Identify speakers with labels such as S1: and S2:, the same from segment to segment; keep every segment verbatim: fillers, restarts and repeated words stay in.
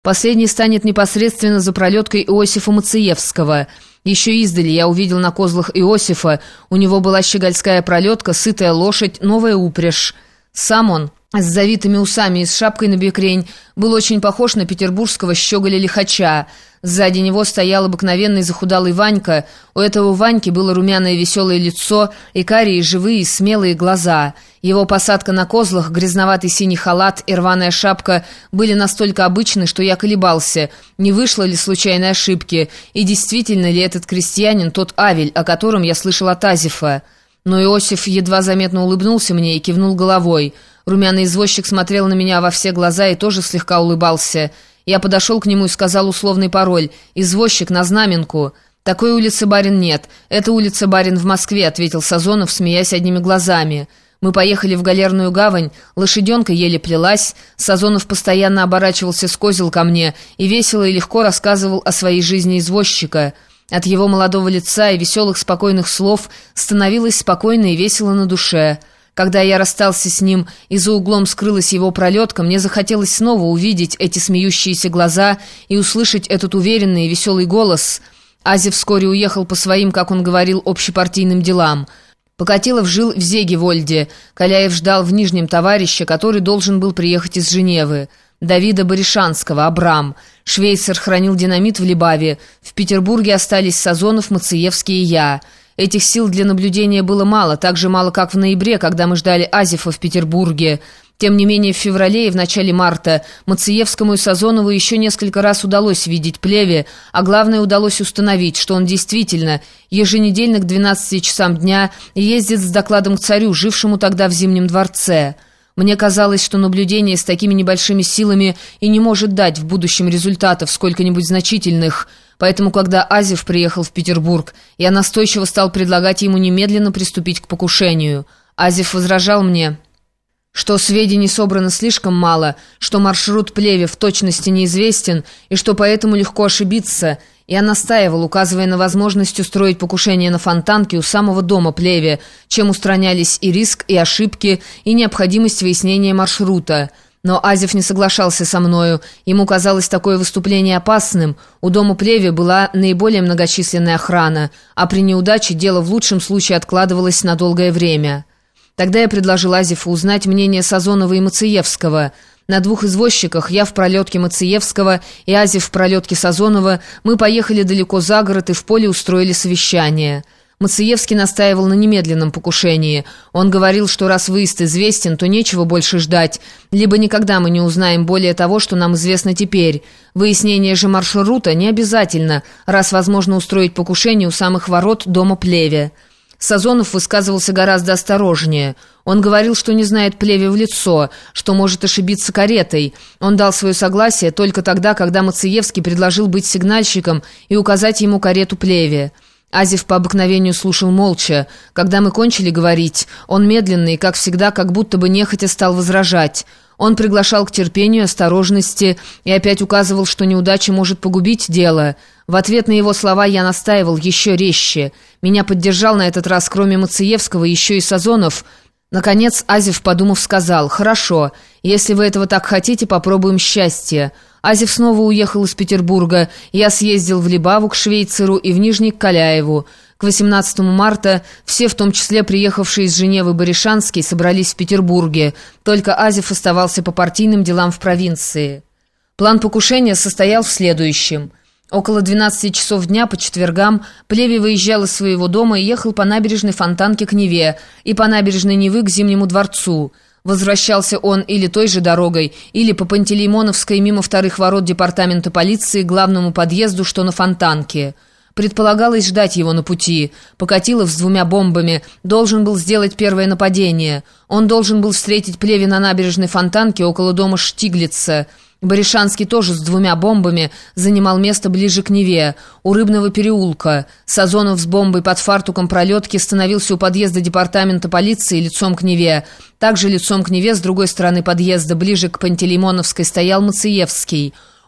S1: Последний станет непосредственно за пролеткой Иосифа Мациевского. Еще издали я увидел на козлах Иосифа, у него была щегольская пролетка, сытая лошадь, новая упряжь. Сам он, с завитыми усами и с шапкой на бекрень, был очень похож на петербургского щеголя-лихача. Сзади него стоял обыкновенный захудалый Ванька. У этого Ваньки было румяное веселое лицо и карие живые смелые глаза. Его посадка на козлах, грязноватый синий халат и рваная шапка были настолько обычны, что я колебался, не вышло ли случайной ошибки, и действительно ли этот крестьянин тот Авель, о котором я слышал от Азефа. Но Иосиф едва заметно улыбнулся мне и кивнул головой. Румяный извозчик смотрел на меня во все глаза и тоже слегка улыбался. Я подошел к нему и сказал условный пароль: «Извозчик, на знаменку». «Такой улицы, барин, нет. Это улица, барин, в Москве», — ответил Сазонов, смеясь одними глазами. Мы поехали в Галерную гавань, лошаденка еле плелась, Сазонов постоянно оборачивался с козел ко мне и весело и легко рассказывал о своей жизни извозчика. От его молодого лица и веселых спокойных слов становилось спокойно и весело на душе. Когда я расстался с ним и за углом скрылась его пролетка, мне захотелось снова увидеть эти смеющиеся глаза и услышать этот уверенный и веселый голос. Азеф вскоре уехал по своим, как он говорил, общепартийным делам. Покатилов жил в Зегевольде, Каляев ждал в Нижнем товарища, который должен был приехать из Женевы. Давида Баришанского, Абрам. Швейцар хранил динамит в Либаве. В Петербурге остались Сазонов, Мациевский и я. Этих сил для наблюдения было мало, так же мало, как в ноябре, когда мы ждали Азефа в Петербурге. Тем не менее, в феврале и в начале марта Мациевскому и Сазонову еще несколько раз удалось видеть Плеве, а главное, удалось установить, что он действительно еженедельно к двенадцати часам дня ездит с докладом к царю, жившему тогда в Зимнем дворце. Мне казалось, что наблюдение с такими небольшими силами и не может дать в будущем результатов сколько-нибудь значительных. Поэтому, когда Азеф приехал в Петербург, я настойчиво стал предлагать ему немедленно приступить к покушению. Азеф возражал мне, что сведений собрано слишком мало, что маршрут Плеве в точности неизвестен и что поэтому легко ошибиться. Я настаивал, указывая на возможность устроить покушение на Фонтанке у самого дома Плеве, чем устранялись и риск, и ошибки, и необходимость выяснения маршрута. Но Азеф не соглашался со мною, ему казалось такое выступление опасным, у дома Плеве была наиболее многочисленная охрана, а при неудаче дело в лучшем случае откладывалось на долгое время. Тогда я предложил Азефу узнать мнение Сазонова и Мациевского. На двух извозчиках, я в пролетке Мациевского и Азеф в пролетке Сазонова, мы поехали далеко за город и в поле устроили совещание. Мациевский настаивал на немедленном покушении. Он говорил, что раз выезд известен, то нечего больше ждать, либо никогда мы не узнаем более того, что нам известно теперь. Выяснение же маршрута не обязательно, раз возможно устроить покушение у самых ворот дома Плеве. Сазонов высказывался гораздо осторожнее. Он говорил, что не знает Плеве в лицо, что может ошибиться каретой. Он дал свое согласие только тогда, когда Мациевский предложил быть сигнальщиком и указать ему карету Плеве. Азеф по обыкновению слушал молча. Когда мы кончили говорить, он медленно и, как всегда, как будто бы нехотя стал возражать. Он приглашал к терпению, осторожности и опять указывал, что неудача может погубить дело. В ответ на его слова я настаивал еще резче. Меня поддержал на этот раз, кроме Мациевского, еще и Сазонов. Наконец Азеф, подумав, сказал: «Хорошо, если вы этого так хотите, попробуем счастье». Азеф снова уехал из Петербурга. Я съездил в Либаву к Швейцару и в Нижний к Каляеву. К восемнадцатому марта все, в том числе приехавшие из Женевы Баришанский, собрались в Петербурге. Только Азеф оставался по партийным делам в провинции. План покушения состоял в следующем. Около двенадцати часов дня по четвергам Плеве выезжал из своего дома и ехал по набережной Фонтанки к Неве и по набережной Невы к Зимнему дворцу. Возвращался он или той же дорогой, или по Пантелеймоновской мимо вторых ворот департамента полиции к главному подъезду, что на Фонтанке. Предполагалось ждать его на пути. Покатилов с двумя бомбами должен был сделать первое нападение. Он должен был встретить Плеве на набережной Фонтанки около дома Штиглица. Баришанский тоже с двумя бомбами занимал место ближе к Неве, у Рыбного переулка. Сазонов с бомбой под фартуком пролетки становился у подъезда департамента полиции лицом к Неве. Также лицом к Неве с другой стороны подъезда, ближе к Пантелеймоновской, стоял Мациевский.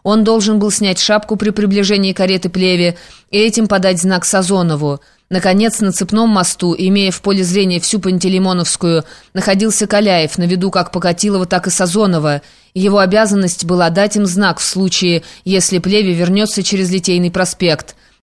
S1: Он должен был снять шапку при приближении кареты Плеве и этим подать знак Сазонову. Наконец, на Цепном мосту, имея в поле зрения всю Пантелеймоновскую, находился Каляев, на виду как Покатилова, так и Сазонова. Его обязанность была дать им знак в случае, если Плеве вернется через Литейный проспект.